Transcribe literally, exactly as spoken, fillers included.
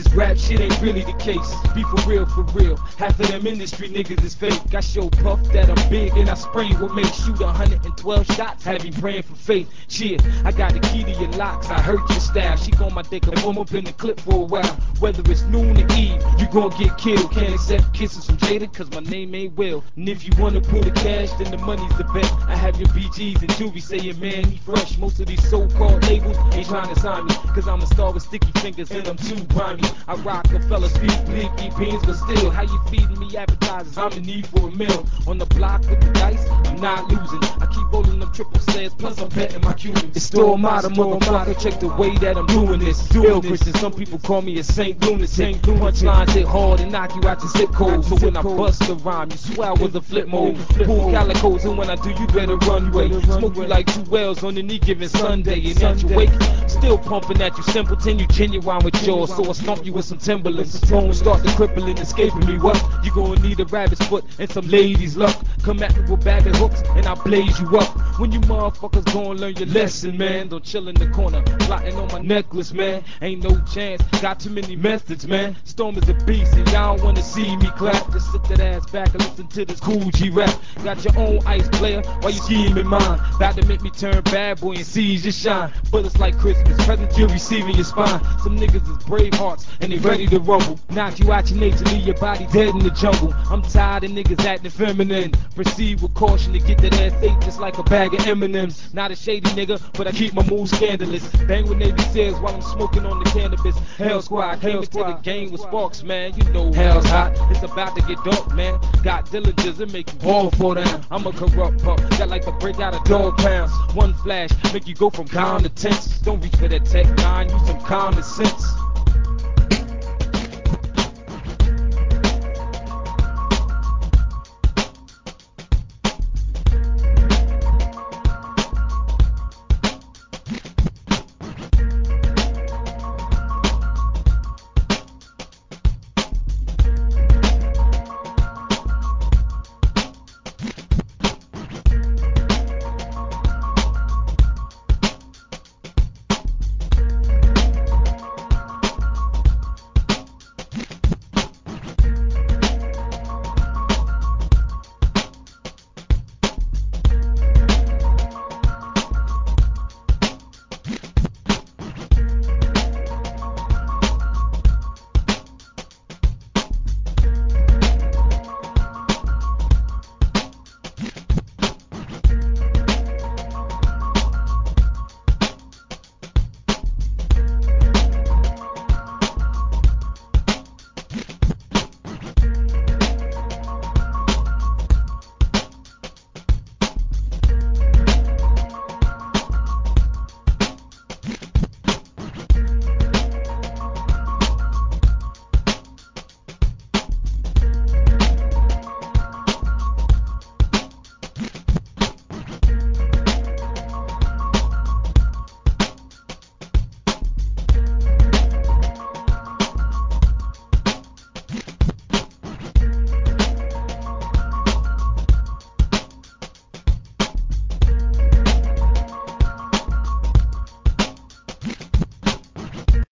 this rap shit ain't really the case. Be for real, for real. Half of them industry niggas is fake. I show Puff that I'm big and I spray what makes shoot one hundred twelve shots. Have you praying for faith? Shit, I got the key to your locks. I hurt your style. She on my dick and warm up in the clip for a while. Whether it's noon or eve, you gon' get killed. Can't accept kisses from Jada cause my name ain't Will. And if you wanna pull the cash, then the money's the bet. I have your B Gs and juvie saying, man, he fresh. Most of these so-called labels ain't trying to sign me, cause I'm a star with sticky fingers and I'm too grimy. I rock a fella speed, blinky pins, but still, how you feeding me appetizers? I'm in need for a meal. On the block with the dice, I'm not losing. I keep rolling them triple sleds, plus I'm betting my Cubans. It's still mother, motherfucker, check the way that I'm doing this. Ill Christian, some people call me a Saint Lunatic. Punchlines hit hard and knock you out your zip code. So when I bust the rhyme, you swear I was a flip mode. Pull calicos, and when I do, you better run way. Smoke you like two wells on any given Sunday. And at your wake, still pumping at you simpleton. You genuine with jaws, so I stomp you with some Timberlands. Bones start to crippling, escaping me. What? You gonna need a rabbit's foot and some ladies' luck. Come at me with bag of hooks and I blaze you up. When you motherfuckers gonna learn your lesson, man? Don't chill in the corner, plotting on my necklace, man. Ain't no chance, got too many methods, man. Storm is a beast and y'all don't wanna see me clap. Just sit that ass back and listen to this cool G rap. Got your own ice player while you scheming mine. About to make me turn bad boy and seize your shine. But it's like Christmas, presents you'll receive in your spine. Some niggas is brave hearts and they ready to rumble. Knock you out your nature, leave your body dead in the jungle. I'm tired of niggas acting feminine. Proceed with caution to get that ass ate just like a bag of M and M's. Not a shady nigga, but I keep my moves scandalous. Bang with Navy Seals while I'm smoking on the cannabis. Hell Squad, came into the game with sparks, man. You know hell's hot, it's about to get dark, man. Got diligence and make you ball fall down. I'm a corrupt pup, got like to break out of dog pounds. One flash, make you go from calm to tense. Don't reach for that tech nine, use some common sense.